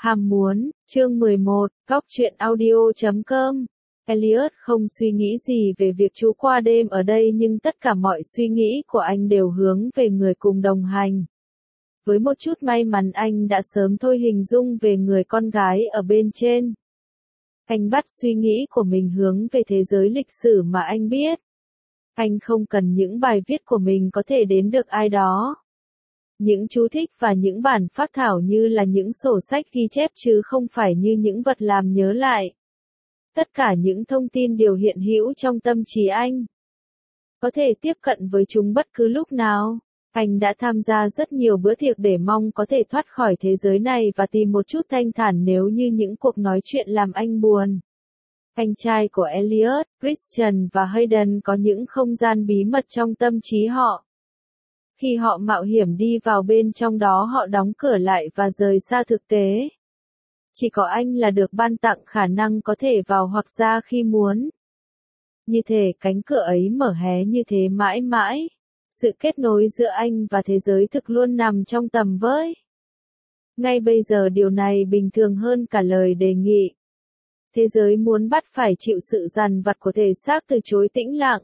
Ham muốn, chương 11, Góc truyện audio.com. Elliot không suy nghĩ gì về việc trú qua đêm ở đây, nhưng tất cả mọi suy nghĩ của anh đều hướng về người cùng đồng hành. Với một chút may mắn, anh đã sớm thôi hình dung về người con gái ở bên trên. Anh bắt suy nghĩ của mình hướng về thế giới lịch sử mà anh biết. Anh không cần những bài viết của mình có thể đến được ai đó. Những chú thích và những bản phác thảo như là những sổ sách ghi chép, chứ không phải như những vật làm nhớ lại. Tất cả những thông tin đều hiện hữu trong tâm trí anh. Có thể tiếp cận với chúng bất cứ lúc nào. Anh đã tham gia rất nhiều bữa tiệc để mong có thể thoát khỏi thế giới này và tìm một chút thanh thản nếu như những cuộc nói chuyện làm anh buồn. Anh trai của Elliot, Christian và Hayden có những không gian bí mật trong tâm trí họ. Khi họ mạo hiểm đi vào bên trong đó, họ đóng cửa lại và rời xa thực tế. Chỉ có anh là được ban tặng khả năng có thể vào hoặc ra khi muốn. Như thể cánh cửa ấy mở hé như thế mãi mãi. Sự kết nối giữa anh và thế giới thực luôn nằm trong tầm với. Ngay bây giờ điều này bình thường hơn cả lời đề nghị. Thế giới muốn bắt phải chịu sự dằn vặt của thể xác từ chối tĩnh lặng.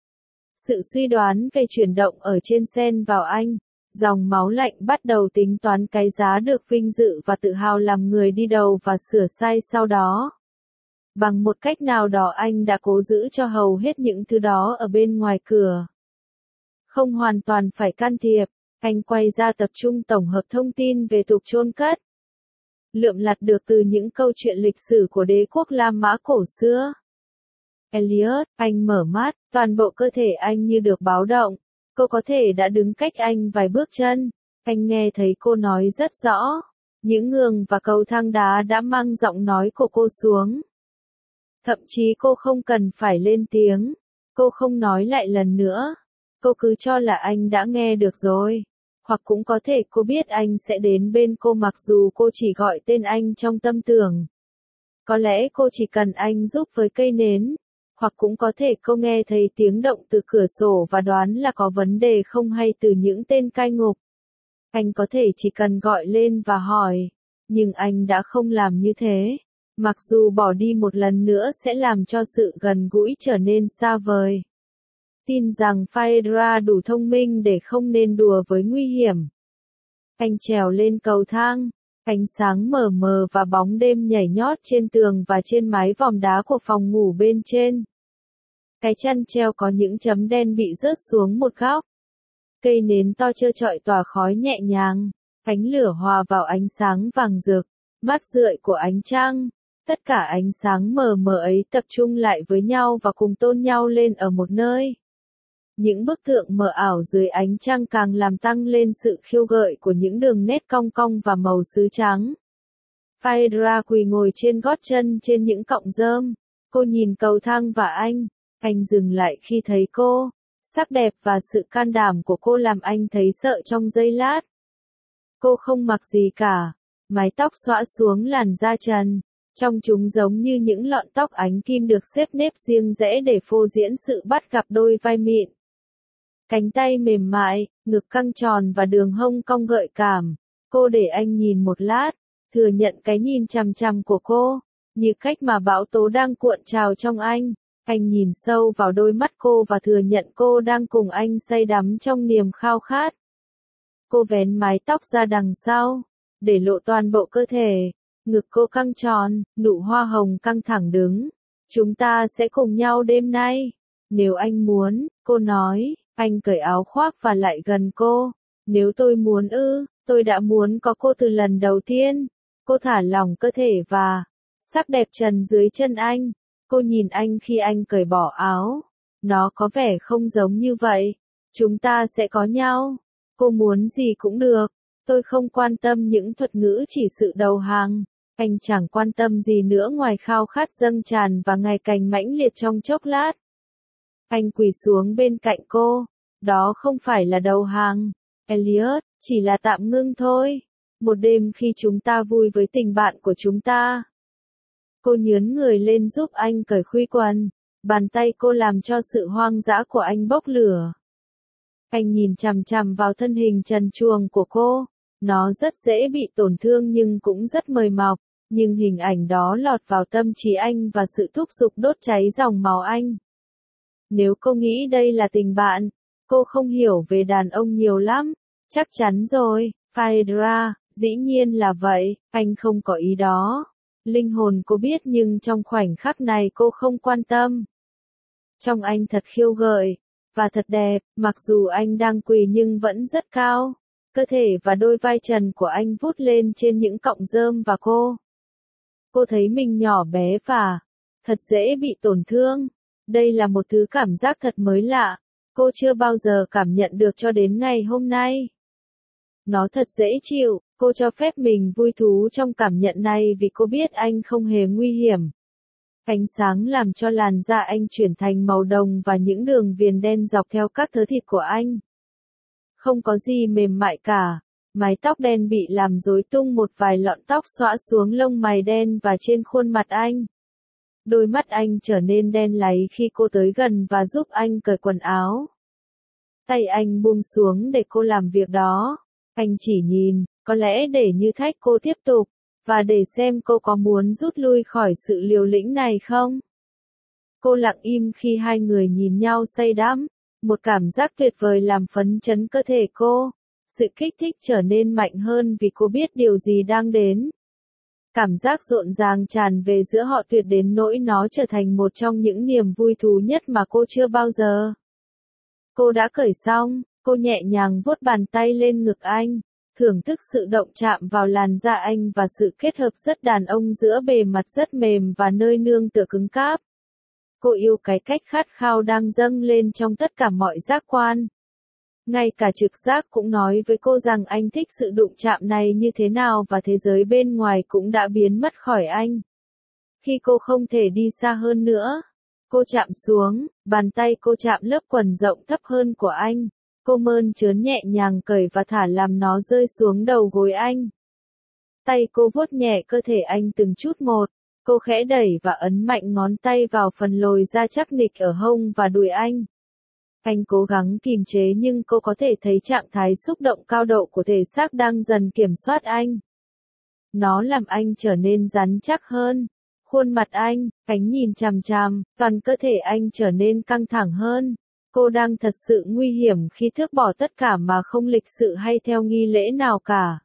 Sự suy đoán về chuyển động ở trên xen vào anh. Dòng máu lạnh bắt đầu tính toán cái giá được vinh dự và tự hào làm người đi đầu và sửa sai sau đó. Bằng một cách nào đó anh đã cố giữ cho hầu hết những thứ đó ở bên ngoài cửa. Không hoàn toàn phải can thiệp, anh quay ra tập trung tổng hợp thông tin về tục chôn cất. Lượm lặt được từ những câu chuyện lịch sử của đế quốc La Mã cổ xưa. Elliot, anh mở mắt, toàn bộ cơ thể anh như được báo động. Cô có thể đã đứng cách anh vài bước chân. Anh nghe thấy cô nói rất rõ. Những ngường và cầu thang đá đã mang giọng nói của cô xuống. Thậm chí cô không cần phải lên tiếng. Cô không nói lại lần nữa. Cô cứ cho là anh đã nghe được rồi. Hoặc cũng có thể cô biết anh sẽ đến bên cô mặc dù cô chỉ gọi tên anh trong tâm tưởng. Có lẽ cô chỉ cần anh giúp với cây nến. Hoặc cũng có thể cô nghe thấy tiếng động từ cửa sổ và đoán là có vấn đề không hay từ những tên cai ngục. Anh có thể chỉ cần gọi lên và hỏi. Nhưng anh đã không làm như thế. Mặc dù bỏ đi một lần nữa sẽ làm cho sự gần gũi trở nên xa vời. Tin rằng Phaedra đủ thông minh để không nên đùa với nguy hiểm. Anh trèo lên cầu thang. Ánh sáng mờ mờ và bóng đêm nhảy nhót trên tường và trên mái vòm đá của phòng ngủ bên trên. Cái chăn treo có những chấm đen bị rớt xuống một góc. Cây nến to trơ trọi tỏa khói nhẹ nhàng. Ánh lửa hòa vào ánh sáng vàng rực, mát rượi của ánh trăng. Tất cả ánh sáng mờ mờ ấy tập trung lại với nhau và cùng tôn nhau lên ở một nơi. Những bức tượng mờ ảo dưới ánh trăng càng làm tăng lên sự khiêu gợi của những đường nét cong cong và màu sứ trắng. Phaedra quỳ ngồi trên gót chân trên những cọng rơm. Cô nhìn cầu thang và anh dừng lại khi thấy cô. Sắc đẹp và sự can đảm của cô làm anh thấy sợ trong giây lát. Cô không mặc gì cả. Mái tóc xõa xuống làn da trần. Trong chúng giống như những lọn tóc ánh kim được xếp nếp riêng rẽ để phô diễn sự bắt gặp đôi vai mịn. Cánh tay mềm mại, ngực căng tròn và đường hông cong gợi cảm. Cô để anh nhìn một lát, thừa nhận cái nhìn chằm chằm của cô, như cách mà bão tố đang cuộn trào trong anh. Anh nhìn sâu vào đôi mắt cô và thừa nhận cô đang cùng anh say đắm trong niềm khao khát. Cô vén mái tóc ra đằng sau, để lộ toàn bộ cơ thể. Ngực cô căng tròn, nụ hoa hồng căng thẳng đứng. Chúng ta sẽ cùng nhau đêm nay. Nếu anh muốn, cô nói. Anh cởi áo khoác và lại gần cô. Nếu tôi muốn tôi đã muốn có cô từ lần đầu tiên. Cô thả lỏng cơ thể và sắc đẹp trần dưới chân anh. Cô nhìn anh khi anh cởi bỏ áo. Nó có vẻ không giống như vậy. Chúng ta sẽ có nhau. Cô muốn gì cũng được. Tôi không quan tâm những thuật ngữ chỉ sự đầu hàng. Anh chẳng quan tâm gì nữa ngoài khao khát dâng tràn và ngày càng mãnh liệt trong chốc lát. Anh quỳ xuống bên cạnh cô. Đó không phải là đầu hàng, Elliot, chỉ là tạm ngưng thôi. Một đêm khi chúng ta vui với tình bạn của chúng ta. Cô nhướn người lên giúp anh cởi khuy quần. Bàn tay cô làm cho sự hoang dã của anh bốc lửa. Anh nhìn chằm chằm vào thân hình trần truồng của cô. Nó rất dễ bị tổn thương nhưng cũng rất mời mọc, nhưng hình ảnh đó lọt vào tâm trí anh và sự thúc giục đốt cháy dòng máu anh. Nếu cô nghĩ đây là tình bạn, cô không hiểu về đàn ông nhiều lắm. Chắc chắn rồi, Phaedra, dĩ nhiên là vậy, anh không có ý đó. Linh hồn cô biết nhưng trong khoảnh khắc này cô không quan tâm. Trông anh thật khiêu gợi, và thật đẹp, mặc dù anh đang quỳ nhưng vẫn rất cao. Cơ thể và đôi vai trần của anh vút lên trên những cọng rơm và cô thấy mình nhỏ bé và thật dễ bị tổn thương. Đây là một thứ cảm giác thật mới lạ, cô chưa bao giờ cảm nhận được cho đến ngày hôm nay. Nó thật dễ chịu, cô cho phép mình vui thú trong cảm nhận này vì cô biết anh không hề nguy hiểm. Ánh sáng làm cho làn da anh chuyển thành màu đồng và những đường viền đen dọc theo các thớ thịt của anh. Không có gì mềm mại cả, mái tóc đen bị làm rối tung, một vài lọn tóc xõa xuống lông mày đen và trên khuôn mặt anh. Đôi mắt anh trở nên đen láy khi cô tới gần và giúp anh cởi quần áo. Tay anh buông xuống để cô làm việc đó. Anh chỉ nhìn, có lẽ để như thách cô tiếp tục, và để xem cô có muốn rút lui khỏi sự liều lĩnh này không. Cô lặng im khi hai người nhìn nhau say đắm. Một cảm giác tuyệt vời làm phấn chấn cơ thể cô. Sự kích thích trở nên mạnh hơn vì cô biết điều gì đang đến. Cảm giác rộn ràng tràn về giữa họ tuyệt đến nỗi nó trở thành một trong những niềm vui thú nhất mà cô chưa bao giờ. Cô đã cởi xong, cô nhẹ nhàng vuốt bàn tay lên ngực anh, thưởng thức sự động chạm vào làn da anh và sự kết hợp rất đàn ông giữa bề mặt rất mềm và nơi nương tựa cứng cáp. Cô yêu cái cách khát khao đang dâng lên trong tất cả mọi giác quan. Ngay cả trực giác cũng nói với cô rằng anh thích sự đụng chạm này như thế nào và thế giới bên ngoài cũng đã biến mất khỏi anh. Khi cô không thể đi xa hơn nữa, cô chạm xuống, bàn tay cô chạm lớp quần rộng thấp hơn của anh. Cô mơn trớn nhẹ nhàng cởi và thả làm nó rơi xuống đầu gối anh. Tay cô vuốt nhẹ cơ thể anh từng chút một. Cô khẽ đẩy và ấn mạnh ngón tay vào phần lồi da chắc nịch ở hông và đùi anh. Anh cố gắng kìm chế nhưng cô có thể thấy trạng thái xúc động cao độ của thể xác đang dần kiểm soát anh. Nó làm anh trở nên rắn chắc hơn. Khuôn mặt anh, ánh nhìn chằm chằm, toàn cơ thể anh trở nên căng thẳng hơn. Cô đang thật sự nguy hiểm khi thước bỏ tất cả mà không lịch sự hay theo nghi lễ nào cả.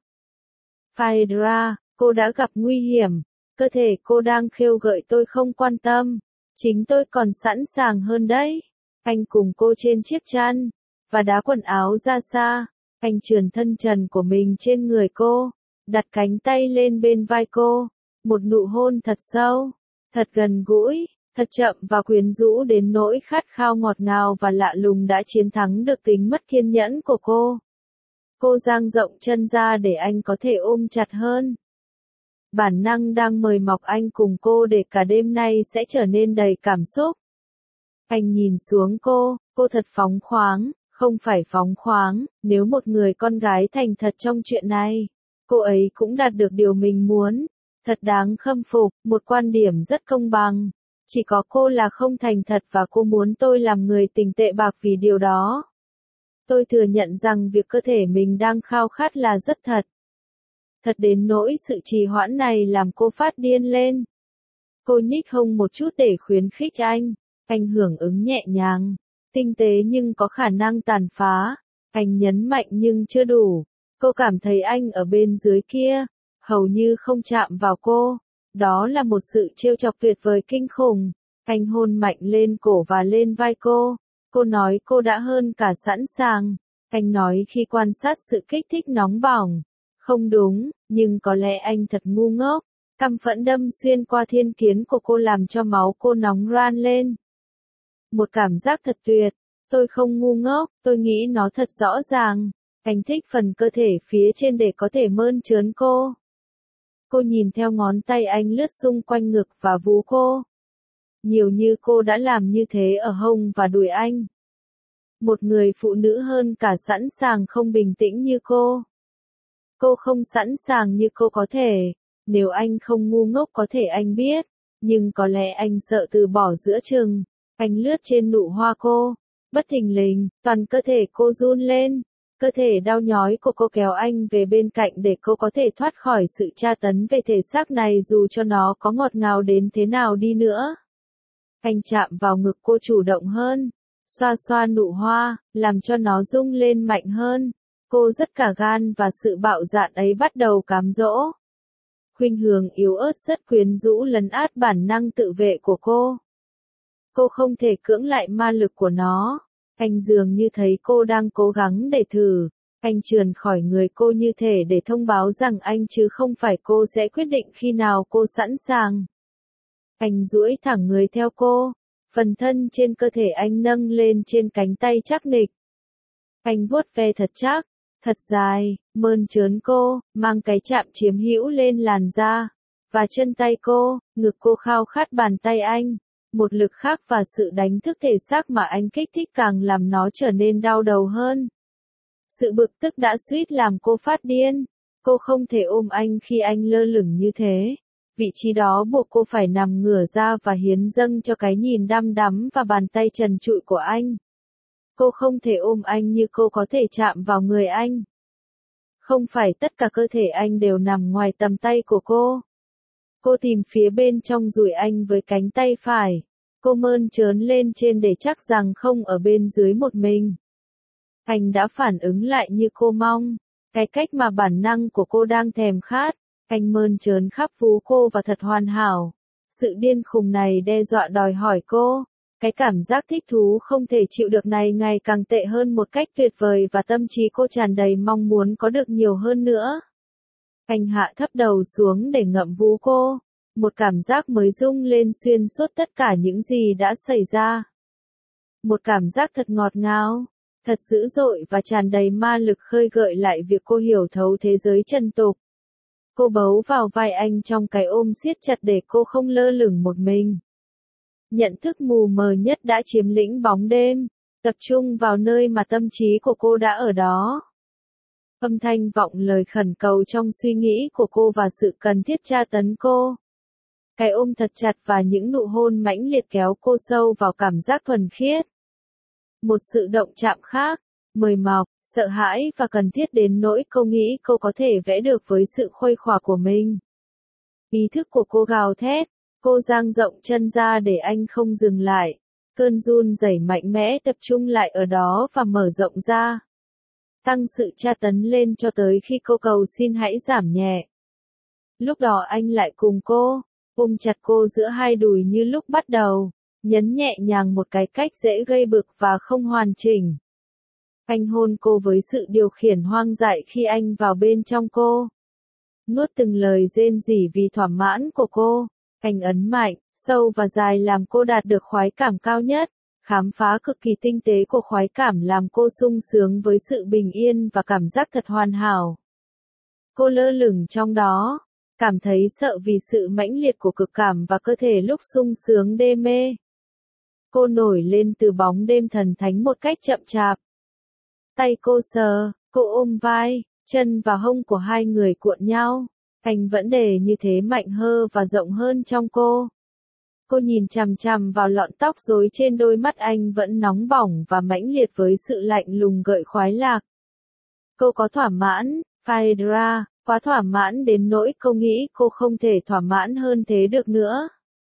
Phaedra, cô đã gặp nguy hiểm. Cơ thể cô đang khêu gợi tôi không quan tâm. Chính tôi còn sẵn sàng hơn đấy. Anh cùng cô trên chiếc chăn, và đá quần áo ra xa. Anh trườn thân trần của mình trên người cô, đặt cánh tay lên bên vai cô. Một nụ hôn thật sâu, thật gần gũi, thật chậm và quyến rũ đến nỗi khát khao ngọt ngào và lạ lùng đã chiến thắng được tính mất kiên nhẫn của cô. Cô dang rộng chân ra để anh có thể ôm chặt hơn. Bản năng đang mời mọc anh cùng cô để cả đêm nay sẽ trở nên đầy cảm xúc. Anh nhìn xuống cô thật phóng khoáng, không phải phóng khoáng, nếu một người con gái thành thật trong chuyện này, cô ấy cũng đạt được điều mình muốn. Thật đáng khâm phục, một quan điểm rất công bằng. Chỉ có cô là không thành thật và cô muốn tôi làm người tình tệ bạc vì điều đó. Tôi thừa nhận rằng việc cơ thể mình đang khao khát là rất thật. Thật đến nỗi sự trì hoãn này làm cô phát điên lên. Cô nhích hông một chút để khuyến khích anh. Anh hưởng ứng nhẹ nhàng, tinh tế nhưng có khả năng tàn phá. Anh nhấn mạnh nhưng chưa đủ. Cô cảm thấy anh ở bên dưới kia, hầu như không chạm vào cô. Đó là một sự trêu chọc tuyệt vời kinh khủng. Anh hôn mạnh lên cổ và lên vai cô. Cô nói cô đã hơn cả sẵn sàng. Anh nói khi quan sát sự kích thích nóng bỏng. Không đúng, nhưng có lẽ anh thật ngu ngốc. Căm phẫn đâm xuyên qua thiên kiến của cô làm cho máu cô nóng ran lên. Một cảm giác thật tuyệt. Tôi không ngu ngốc, tôi nghĩ nó thật rõ ràng. Anh thích phần cơ thể phía trên để có thể mơn trớn cô. Cô nhìn theo ngón tay anh lướt xung quanh ngực và vú cô. Nhiều như cô đã làm như thế ở hông và đùi anh. Một người phụ nữ hơn cả sẵn sàng không bình tĩnh như cô. Cô không sẵn sàng như cô có thể. Nếu anh không ngu ngốc có thể anh biết. Nhưng có lẽ anh sợ từ bỏ giữa chừng. Anh lướt trên nụ hoa cô. Bất thình lình, toàn cơ thể cô run lên. Cơ thể đau nhói của cô kéo anh về bên cạnh để cô có thể thoát khỏi sự tra tấn về thể xác này dù cho nó có ngọt ngào đến thế nào đi nữa. Anh chạm vào ngực cô chủ động hơn, xoa xoa nụ hoa, làm cho nó rung lên mạnh hơn. Cô rất cả gan và sự bạo dạn ấy bắt đầu cám dỗ. Khuynh hướng yếu ớt rất quyến rũ lấn át bản năng tự vệ của cô. Cô không thể cưỡng lại ma lực của nó. Anh dường như thấy cô đang cố gắng để thử. Anh trườn khỏi người cô như thể để thông báo rằng anh chứ không phải cô sẽ quyết định khi nào cô sẵn sàng. Anh duỗi thẳng người theo cô. Phần thân trên cơ thể anh nâng lên trên cánh tay chắc nịch. Anh vuốt ve thật chắc, thật dài, mơn trớn cô, mang cái chạm chiếm hữu lên làn da và chân tay cô, ngực cô khao khát bàn tay anh. Một lực khác và sự đánh thức thể xác mà anh kích thích càng làm nó trở nên đau đầu hơn. Sự bực tức đã suýt làm cô phát điên. Cô không thể ôm anh khi anh lơ lửng như thế. Vị trí đó buộc cô phải nằm ngửa ra và hiến dâng cho cái nhìn đăm đắm và bàn tay trần trụi của anh. Cô không thể ôm anh như cô có thể chạm vào người anh. Không phải tất cả cơ thể anh đều nằm ngoài tầm tay của cô. Cô tìm phía bên trong dùi anh với cánh tay phải. Cô mơn trớn lên trên để chắc rằng không ở bên dưới một mình. Anh đã phản ứng lại như cô mong. Cái cách mà bản năng của cô đang thèm khát. Anh mơn trớn khắp vú cô và thật hoàn hảo. Sự điên khùng này đe dọa đòi hỏi cô. Cái cảm giác thích thú không thể chịu được này ngày càng tệ hơn một cách tuyệt vời và tâm trí cô tràn đầy mong muốn có được nhiều hơn nữa. Anh hạ thấp đầu xuống để ngậm vú cô. Một cảm giác mới rung lên xuyên suốt tất cả những gì đã xảy ra. Một cảm giác thật ngọt ngào, thật dữ dội và tràn đầy ma lực khơi gợi lại việc cô hiểu thấu thế giới trần tục. Cô bấu vào vai anh trong cái ôm siết chặt để cô không lơ lửng một mình. Nhận thức mù mờ nhất đã chiếm lĩnh bóng đêm, tập trung vào nơi mà tâm trí của cô đã ở đó. Âm thanh vọng lời khẩn cầu trong suy nghĩ của cô và sự cần thiết tra tấn cô. Cái ôm thật chặt và những nụ hôn mãnh liệt kéo cô sâu vào cảm giác thuần khiết. Một sự động chạm khác, mời mọc, sợ hãi và cần thiết đến nỗi cô nghĩ cô có thể vẽ được với sự khuây khỏa của mình. Ý thức của cô gào thét, cô dang rộng chân ra để anh không dừng lại. Cơn run rẩy mạnh mẽ tập trung lại ở đó và mở rộng ra. Tăng sự tra tấn lên cho tới khi cô cầu xin hãy giảm nhẹ. Lúc đó anh lại cùng cô, ôm chặt cô giữa hai đùi như lúc bắt đầu, nhấn nhẹ nhàng một cái cách dễ gây bực và không hoàn chỉnh. Anh hôn cô với sự điều khiển hoang dại khi anh vào bên trong cô. Nuốt từng lời rên rỉ vì thỏa mãn của cô. Anh ấn mạnh, sâu và dài làm cô đạt được khoái cảm cao nhất. Khám phá cực kỳ tinh tế của khoái cảm làm cô sung sướng với sự bình yên và cảm giác thật hoàn hảo. Cô lơ lửng trong đó, cảm thấy sợ vì sự mãnh liệt của cực cảm và cơ thể lúc sung sướng đê mê. Cô nổi lên từ bóng đêm thần thánh một cách chậm chạp. Tay cô sờ, cô ôm vai, chân và hông của hai người cuộn nhau. Anh vẫn để như thế mạnh hơn và rộng hơn trong cô. Cô nhìn chằm chằm vào lọn tóc rối trên đôi mắt anh vẫn nóng bỏng và mãnh liệt với sự lạnh lùng gợi khoái lạc. Cô có thỏa mãn, Phaedra, quá thỏa mãn đến nỗi cô nghĩ cô không thể thỏa mãn hơn thế được nữa.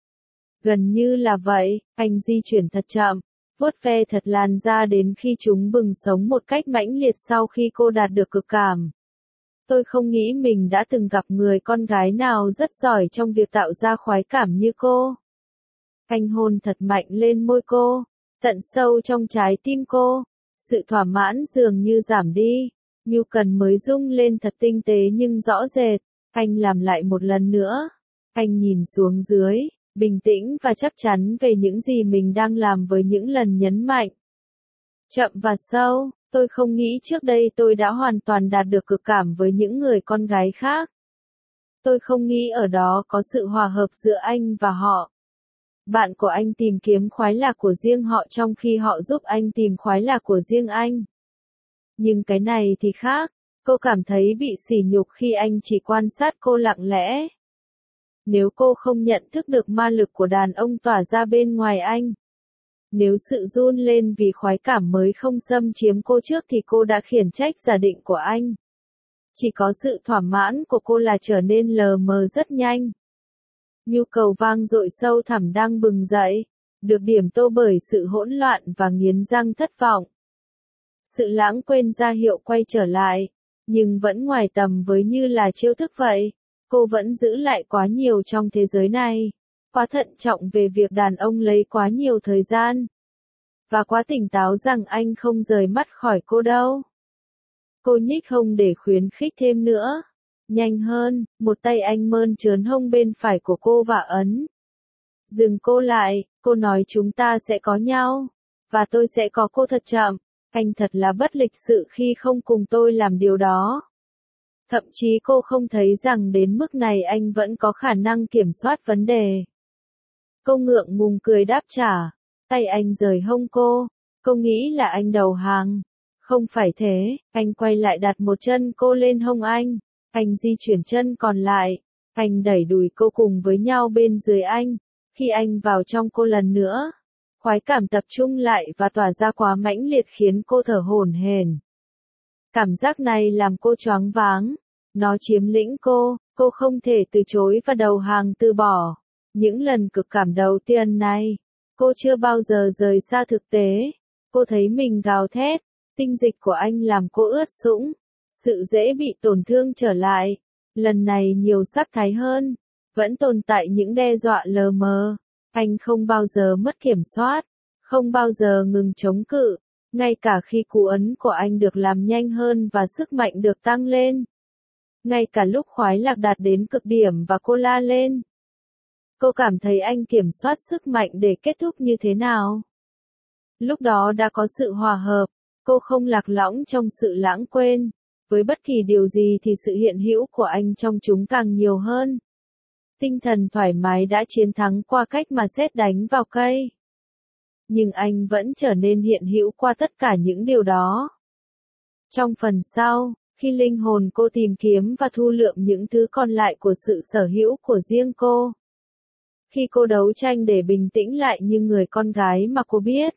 Gần như là vậy, anh di chuyển thật chậm, vuốt ve thật làn da đến khi chúng bừng sống một cách mãnh liệt sau khi cô đạt được cực cảm. Tôi không nghĩ mình đã từng gặp người con gái nào rất giỏi trong việc tạo ra khoái cảm như cô. Anh hôn thật mạnh lên môi cô, tận sâu trong trái tim cô. Sự thỏa mãn dường như giảm đi, nhu cần mới rung lên thật tinh tế nhưng rõ rệt. Anh làm lại một lần nữa. Anh nhìn xuống dưới, bình tĩnh và chắc chắn về những gì mình đang làm với những lần nhấn mạnh. Chậm và sâu, tôi không nghĩ trước đây tôi đã hoàn toàn đạt được cực cảm với những người con gái khác. Tôi không nghĩ ở đó có sự hòa hợp giữa anh và họ. Bạn của anh tìm kiếm khoái lạc của riêng họ trong khi họ giúp anh tìm khoái lạc của riêng anh. Nhưng cái này thì khác, cô cảm thấy bị sỉ nhục khi anh chỉ quan sát cô lặng lẽ. Nếu cô không nhận thức được ma lực của đàn ông tỏa ra bên ngoài anh, Nếu sự run lên vì khoái cảm mới không xâm chiếm cô trước thì cô đã khiển trách giả định của anh. Chỉ có sự thỏa mãn của cô là trở nên lờ mờ rất nhanh. Nhu cầu vang dội sâu thẳm đang bừng dậy, được điểm tô bởi sự hỗn loạn và nghiến răng thất vọng. Sự lãng quên ra hiệu quay trở lại, nhưng vẫn ngoài tầm với như là chiêu thức vậy. Cô vẫn giữ lại quá nhiều trong thế giới này, quá thận trọng về việc đàn ông lấy quá nhiều thời gian, và quá tỉnh táo rằng anh không rời mắt khỏi cô đâu. Cô nhích hông để khuyến khích thêm nữa. Nhanh hơn, một tay anh mơn trớn hông bên phải của cô và ấn. Dừng cô lại, cô nói chúng ta sẽ có nhau, và tôi sẽ có cô thật chậm. Anh thật là bất lịch sự khi không cùng tôi làm điều đó. Thậm chí cô không thấy rằng đến mức này anh vẫn có khả năng kiểm soát vấn đề. Cô ngượng ngùng cười đáp trả. Tay anh rời hông cô. Cô nghĩ là anh đầu hàng. Không phải thế, anh quay lại đặt một chân cô lên hông anh. Anh di chuyển chân còn lại. Anh đẩy đùi cô cùng với nhau bên dưới anh. Khi anh vào trong cô lần nữa, khoái cảm tập trung lại và tỏa ra quá mãnh liệt khiến cô thở hổn hển. Cảm giác này làm cô choáng váng. Nó chiếm lĩnh cô không thể từ chối và đầu hàng từ bỏ. Những lần cực cảm đầu tiên này, cô chưa bao giờ rời xa thực tế. Cô thấy mình gào thét, tinh dịch của anh làm cô ướt sũng. Sự dễ bị tổn thương trở lại, lần này nhiều sắc thái hơn, vẫn tồn tại những đe dọa lờ mờ. Anh không bao giờ mất kiểm soát, không bao giờ ngừng chống cự, ngay cả khi cú ấn của anh được làm nhanh hơn và sức mạnh được tăng lên. Ngay cả lúc khoái lạc đạt đến cực điểm và cô la lên. Cô cảm thấy anh kiểm soát sức mạnh để kết thúc như thế nào. Lúc đó đã có sự hòa hợp, cô không lạc lõng trong sự lãng quên. Với bất kỳ điều gì thì sự hiện hữu của anh trong chúng càng nhiều hơn. Tinh thần thoải mái đã chiến thắng qua cách mà sét đánh vào cây. Nhưng anh vẫn trở nên hiện hữu qua tất cả những điều đó. Trong phần sau, khi linh hồn cô tìm kiếm và thu lượm những thứ còn lại của sự sở hữu của riêng cô. Khi cô đấu tranh để bình tĩnh lại như người con gái mà cô biết.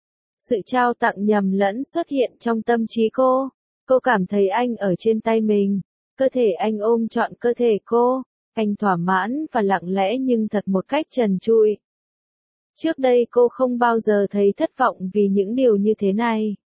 Sự trao tặng nhầm lẫn xuất hiện trong tâm trí cô. Cô cảm thấy anh ở trên tay mình. Cơ thể anh ôm trọn cơ thể cô. Anh thỏa mãn và lặng lẽ nhưng thật một cách trần trụi. Trước đây cô không bao giờ thấy thất vọng vì những điều như thế này.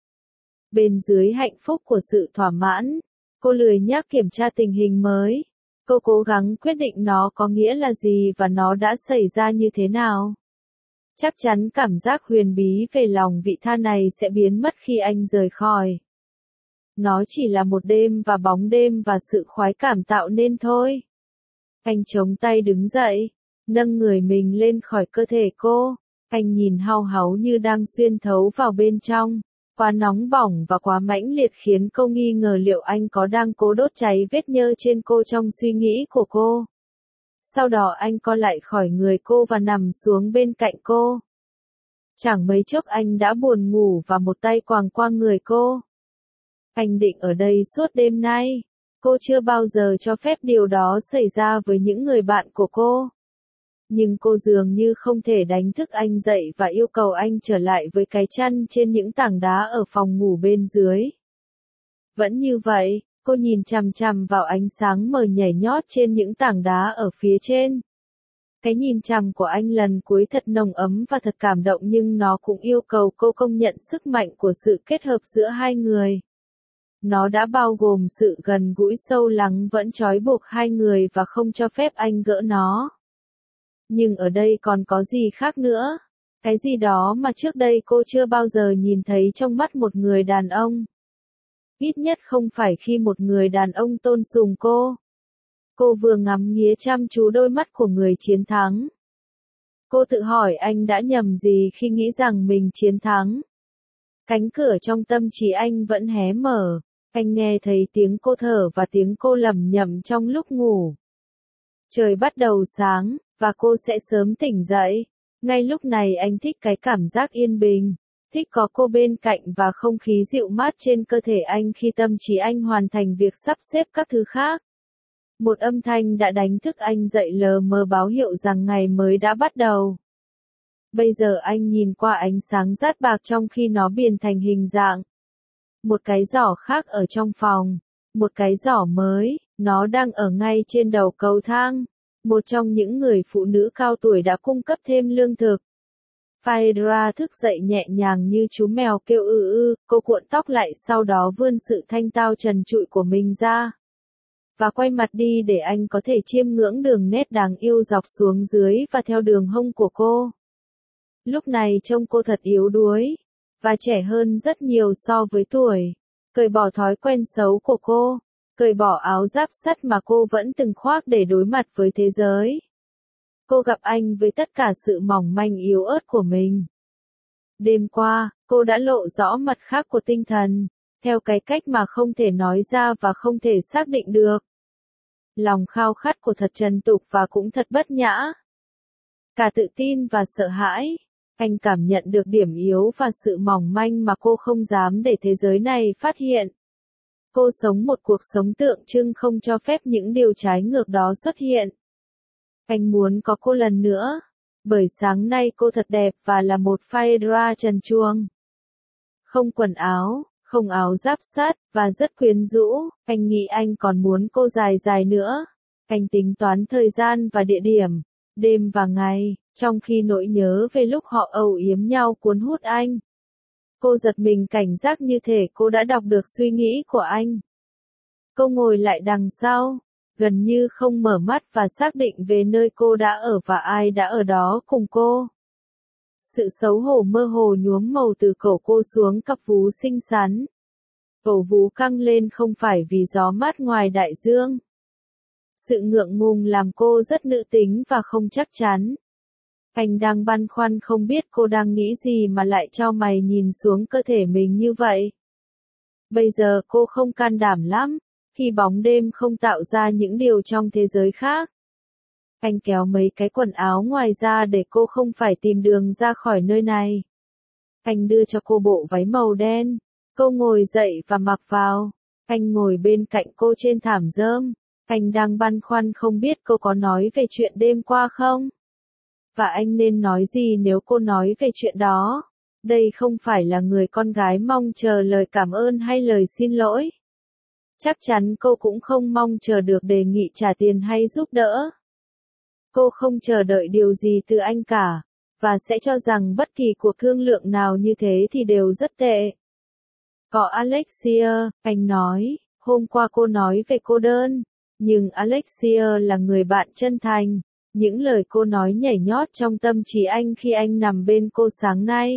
Bên dưới hạnh phúc của sự thỏa mãn, cô lười nhác kiểm tra tình hình mới. Cô cố gắng quyết định nó có nghĩa là gì và nó đã xảy ra như thế nào. Chắc chắn cảm giác huyền bí về lòng vị tha này sẽ biến mất khi anh rời khỏi. Nó chỉ là một đêm và bóng đêm và sự khoái cảm tạo nên thôi. Anh chống tay đứng dậy, nâng người mình lên khỏi cơ thể cô. Anh nhìn hao háu như đang xuyên thấu vào bên trong. Quá nóng bỏng và quá mãnh liệt khiến cô nghi ngờ liệu anh có đang cố đốt cháy vết nhơ trên cô trong suy nghĩ của cô. Sau đó anh co lại khỏi người cô và nằm xuống bên cạnh cô. Chẳng mấy chốc anh đã buồn ngủ và một tay quàng qua người cô. Anh định ở đây suốt đêm nay. Cô chưa bao giờ cho phép điều đó xảy ra với những người bạn của cô. Nhưng cô dường như không thể đánh thức anh dậy và yêu cầu anh trở lại với cái chăn trên những tảng đá ở phòng ngủ bên dưới. Vẫn như vậy, cô nhìn chằm chằm vào ánh sáng mờ nhảy nhót trên những tảng đá ở phía trên. Cái nhìn chằm của anh lần cuối thật nồng ấm và thật cảm động nhưng nó cũng yêu cầu cô công nhận sức mạnh của sự kết hợp giữa hai người. Nó đã bao gồm sự gần gũi sâu lắng vẫn trói buộc hai người và không cho phép anh gỡ nó. Nhưng ở đây còn có gì khác nữa? Cái gì đó mà trước đây cô chưa bao giờ nhìn thấy trong mắt một người đàn ông. Ít nhất không phải khi một người đàn ông tôn sùng cô. Cô vừa ngắm nghía chăm chú đôi mắt của người chiến thắng. Cô tự hỏi anh đã nhầm gì khi nghĩ rằng mình chiến thắng. Cánh cửa trong tâm trí anh vẫn hé mở. Anh nghe thấy tiếng cô thở và tiếng cô lẩm nhẩm trong lúc ngủ. Trời bắt đầu sáng, và cô sẽ sớm tỉnh dậy. Ngay lúc này anh thích cái cảm giác yên bình. Thích có cô bên cạnh và không khí dịu mát trên cơ thể anh khi tâm trí anh hoàn thành việc sắp xếp các thứ khác. Một âm thanh đã đánh thức anh dậy lờ mờ báo hiệu rằng ngày mới đã bắt đầu. Bây giờ anh nhìn qua ánh sáng rát bạc trong khi nó biến thành hình dạng. Một cái giỏ khác ở trong phòng. Một cái giỏ mới, nó đang ở ngay trên đầu cầu thang. Một trong những người phụ nữ cao tuổi đã cung cấp thêm lương thực. Phaedra thức dậy nhẹ nhàng như chú mèo kêu cô cuộn tóc lại sau đó vươn sự thanh tao trần trụi của mình ra. Và quay mặt đi để anh có thể chiêm ngưỡng đường nét đáng yêu dọc xuống dưới và theo đường hông của cô. Lúc này trông cô thật yếu đuối, và trẻ hơn rất nhiều so với tuổi. Cởi bỏ thói quen xấu của cô, cởi bỏ áo giáp sắt mà cô vẫn từng khoác để đối mặt với thế giới. Cô gặp anh với tất cả sự mỏng manh yếu ớt của mình. Đêm qua, cô đã lộ rõ mặt khác của tinh thần, theo cái cách mà không thể nói ra và không thể xác định được. Lòng khao khát của thật trần tục và cũng thật bất nhã. Cả tự tin và sợ hãi. Anh cảm nhận được điểm yếu và sự mỏng manh mà cô không dám để thế giới này phát hiện. Cô sống một cuộc sống tượng trưng không cho phép những điều trái ngược đó xuất hiện. Anh muốn có cô lần nữa, bởi sáng nay cô thật đẹp và là một Phaedra trần truồng. Không quần áo, không áo giáp sắt, và rất quyến rũ, anh nghĩ anh còn muốn cô dài dài nữa. Anh tính toán thời gian và địa điểm, đêm và ngày, trong khi nỗi nhớ về lúc họ âu yếm nhau cuốn hút anh. Cô giật mình cảnh giác như thể cô đã đọc được suy nghĩ của anh. Cô ngồi lại đằng sau, gần như không mở mắt và xác định về nơi cô đã ở và ai đã ở đó cùng cô. Sự xấu hổ mơ hồ nhuốm màu từ cổ cô xuống cặp vú xinh xắn. Cổ vú căng lên không phải vì gió mát ngoài đại dương. Sự ngượng ngùng làm cô rất nữ tính và không chắc chắn. Anh đang băn khoăn không biết cô đang nghĩ gì mà lại chau mày nhìn xuống cơ thể mình như vậy. Bây giờ cô không can đảm lắm, khi bóng đêm không tạo ra những điều trong thế giới khác. Anh kéo mấy cái quần áo ngoài ra để cô không phải tìm đường ra khỏi nơi này. Anh đưa cho cô bộ váy màu đen. Cô ngồi dậy và mặc vào. Anh ngồi bên cạnh cô trên thảm rơm. Anh đang băn khoăn không biết cô có nói về chuyện đêm qua không? Và anh nên nói gì nếu cô nói về chuyện đó? Đây không phải là người con gái mong chờ lời cảm ơn hay lời xin lỗi. Chắc chắn cô cũng không mong chờ được đề nghị trả tiền hay giúp đỡ. Cô không chờ đợi điều gì từ anh cả, và sẽ cho rằng bất kỳ cuộc thương lượng nào như thế thì đều rất tệ. Có Alexia, anh nói, hôm qua cô nói về cô đơn, nhưng Alexia là người bạn chân thành. Những lời cô nói nhảy nhót trong tâm trí anh khi anh nằm bên cô sáng nay.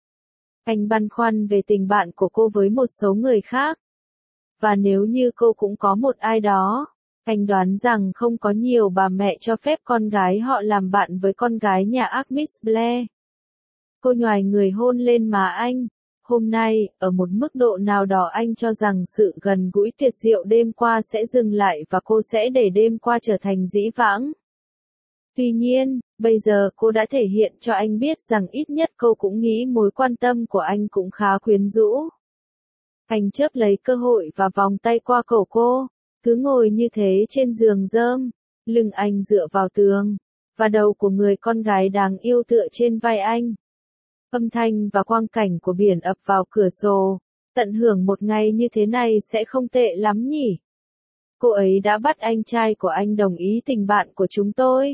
Anh băn khoăn về tình bạn của cô với một số người khác. Và nếu như cô cũng có một ai đó, anh đoán rằng không có nhiều bà mẹ cho phép con gái họ làm bạn với con gái nhà Artemis Blair. Cô nhoài người hôn lên má anh. Hôm nay, ở một mức độ nào đó anh cho rằng sự gần gũi tuyệt diệu đêm qua sẽ dừng lại và cô sẽ để đêm qua trở thành dĩ vãng. Tuy nhiên, bây giờ cô đã thể hiện cho anh biết rằng ít nhất cô cũng nghĩ mối quan tâm của anh cũng khá quyến rũ. Anh chớp lấy cơ hội và vòng tay qua cổ cô, cứ ngồi như thế trên giường rơm, lưng anh dựa vào tường, và đầu của người con gái đáng yêu tựa trên vai anh. Âm thanh và quang cảnh của biển ập vào cửa sổ, tận hưởng một ngày như thế này sẽ không tệ lắm nhỉ. Cô ấy đã bắt anh trai của anh đồng ý tình bạn của chúng tôi.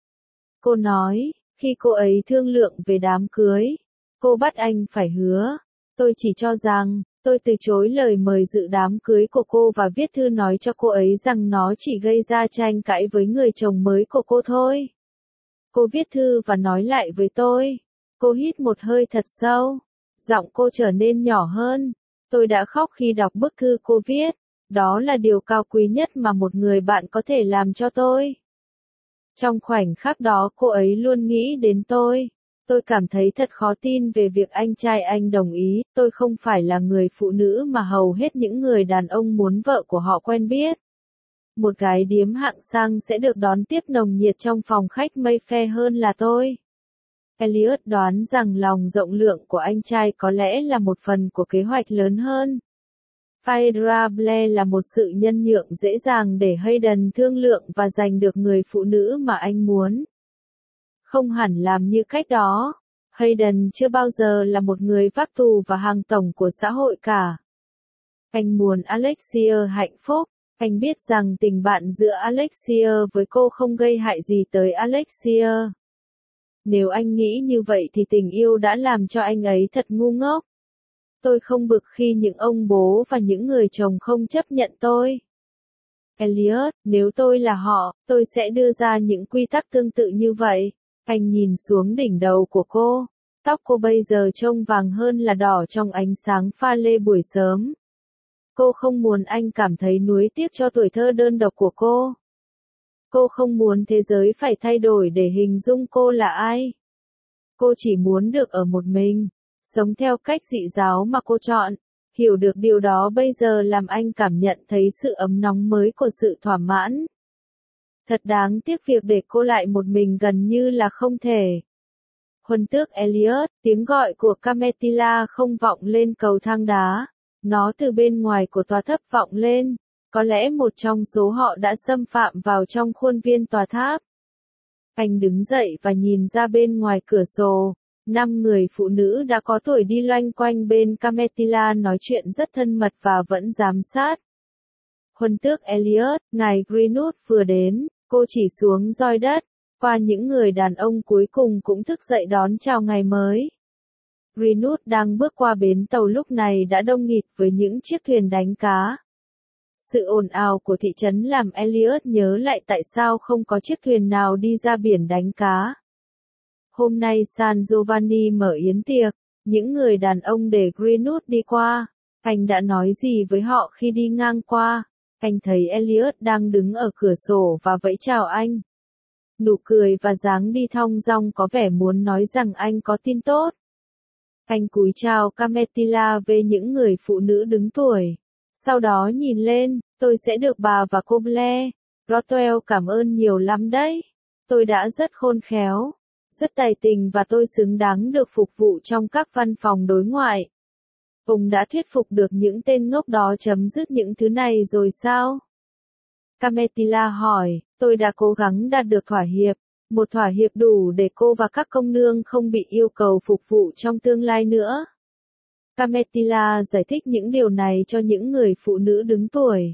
Cô nói, khi cô ấy thương lượng về đám cưới, cô bắt anh phải hứa. Tôi chỉ cho rằng, tôi từ chối lời mời dự đám cưới của cô và viết thư nói cho cô ấy rằng nó chỉ gây ra tranh cãi với người chồng mới của cô thôi. Cô viết thư và nói lại với tôi. Cô hít một hơi thật sâu. Giọng cô trở nên nhỏ hơn. Tôi đã khóc khi đọc bức thư cô viết. Đó là điều cao quý nhất mà một người bạn có thể làm cho tôi. Trong khoảnh khắc đó cô ấy luôn nghĩ đến tôi. Tôi cảm thấy thật khó tin về việc anh trai anh đồng ý. Tôi không phải là người phụ nữ mà hầu hết những người đàn ông muốn vợ của họ quen biết. Một gái điếm hạng sang sẽ được đón tiếp nồng nhiệt trong phòng khách Mayfair hơn là tôi. Elliot đoán rằng lòng rộng lượng của anh trai có lẽ là một phần của kế hoạch lớn hơn. Phaedra Blair là một sự nhân nhượng dễ dàng để Hayden thương lượng và giành được người phụ nữ mà anh muốn. Không hẳn làm như cách đó, Hayden chưa bao giờ là một người vác tù và hàng tổng của xã hội cả. Anh muốn Alexia hạnh phúc. Anh biết rằng tình bạn giữa Alexia với cô không gây hại gì tới Alexia. Nếu anh nghĩ như vậy thì tình yêu đã làm cho anh ấy thật ngu ngốc. Tôi không bực khi những ông bố và những người chồng không chấp nhận tôi. Elliot, nếu tôi là họ, tôi sẽ đưa ra những quy tắc tương tự như vậy. Anh nhìn xuống đỉnh đầu của cô. Tóc cô bây giờ trông vàng hơn là đỏ trong ánh sáng pha lê buổi sớm. Cô không muốn anh cảm thấy nuối tiếc cho tuổi thơ đơn độc của cô. Cô không muốn thế giới phải thay đổi để hình dung cô là ai. Cô chỉ muốn được ở một mình, sống theo cách dị giáo mà cô chọn. Hiểu được điều đó bây giờ làm anh cảm nhận thấy sự ấm nóng mới của sự thỏa mãn. Thật đáng tiếc việc để cô lại một mình gần như là không thể. Huân tước Elliot, tiếng gọi của Cametilla không vọng lên cầu thang đá. Nó từ bên ngoài của tòa tháp vọng lên. Có lẽ một trong số họ đã xâm phạm vào trong khuôn viên tòa tháp. Anh đứng dậy và nhìn ra bên ngoài cửa sổ. 5 người phụ nữ đã có tuổi đi loanh quanh bên Cametilla nói chuyện rất thân mật và vẫn giám sát. Huân tước Elliot, ngài Greenwood vừa đến, cô chỉ xuống roi đất, qua những người đàn ông cuối cùng cũng thức dậy đón chào ngày mới. Greenwood đang bước qua bến tàu lúc này đã đông nghịt với những chiếc thuyền đánh cá. Sự ồn ào của thị trấn làm Elliot nhớ lại tại sao không có chiếc thuyền nào đi ra biển đánh cá. Hôm nay San Giovanni mở yến tiệc, những người đàn ông để Greenwood đi qua. Anh đã nói gì với họ khi đi ngang qua? Anh thấy Elliot đang đứng ở cửa sổ và vẫy chào anh. Nụ cười và dáng đi thong dong có vẻ muốn nói rằng anh có tin tốt. Anh cúi chào Cametilla về những người phụ nữ đứng tuổi. Sau đó nhìn lên, tôi sẽ được bà và cô Blair. Rothwell cảm ơn nhiều lắm đấy. Tôi đã rất khôn khéo, rất tài tình và tôi xứng đáng được phục vụ trong các văn phòng đối ngoại. Ông đã thuyết phục được những tên ngốc đó chấm dứt những thứ này rồi sao? Cametilla hỏi, tôi đã cố gắng đạt được thỏa hiệp. Một thỏa hiệp đủ để cô và các công nương không bị yêu cầu phục vụ trong tương lai nữa. Cametilla giải thích những điều này cho những người phụ nữ đứng tuổi.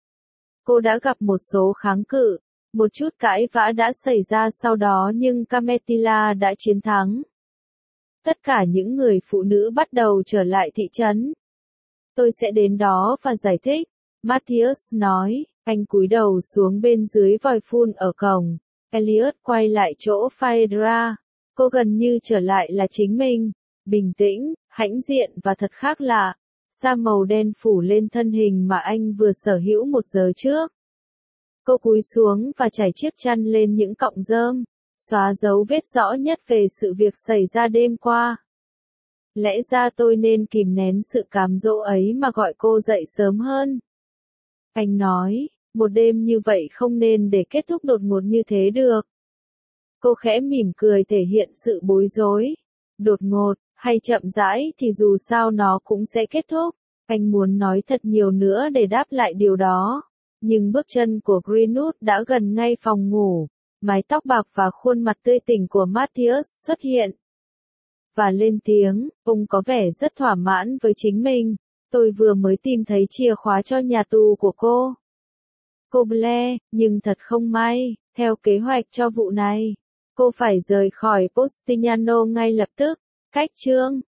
Cô đã gặp một số kháng cự, một chút cãi vã đã xảy ra sau đó nhưng Cametilla đã chiến thắng. Tất cả những người phụ nữ bắt đầu trở lại thị trấn. Tôi sẽ đến đó và giải thích, Matthias nói, anh cúi đầu xuống bên dưới vòi phun ở cổng. Elliot quay lại chỗ Phaedra. Cô gần như trở lại là chính mình, bình tĩnh, hãnh diện và thật khác lạ. Sa màu đen phủ lên thân hình mà anh vừa sở hữu 1 giờ trước. Cô cúi xuống và trải chiếc chăn lên những cọng rơm, xóa dấu vết rõ nhất về sự việc xảy ra đêm qua. Lẽ ra tôi nên kìm nén sự cám dỗ ấy mà gọi cô dậy sớm hơn. Anh nói, một đêm như vậy không nên để kết thúc đột ngột như thế được. Cô khẽ mỉm cười thể hiện sự bối rối. Đột ngột, hay chậm rãi thì dù sao nó cũng sẽ kết thúc. Anh muốn nói thật nhiều nữa để đáp lại điều đó. Nhưng bước chân của Greenwood đã gần ngay phòng ngủ. Mái tóc bạc và khuôn mặt tươi tỉnh của Matthias xuất hiện. Và lên tiếng, ông có vẻ rất thỏa mãn với chính mình. Tôi vừa mới tìm thấy chìa khóa cho nhà tù của cô. Cô Blair, nhưng thật không may, theo kế hoạch cho vụ này, cô phải rời khỏi Postigliano ngay lập tức. Cách chương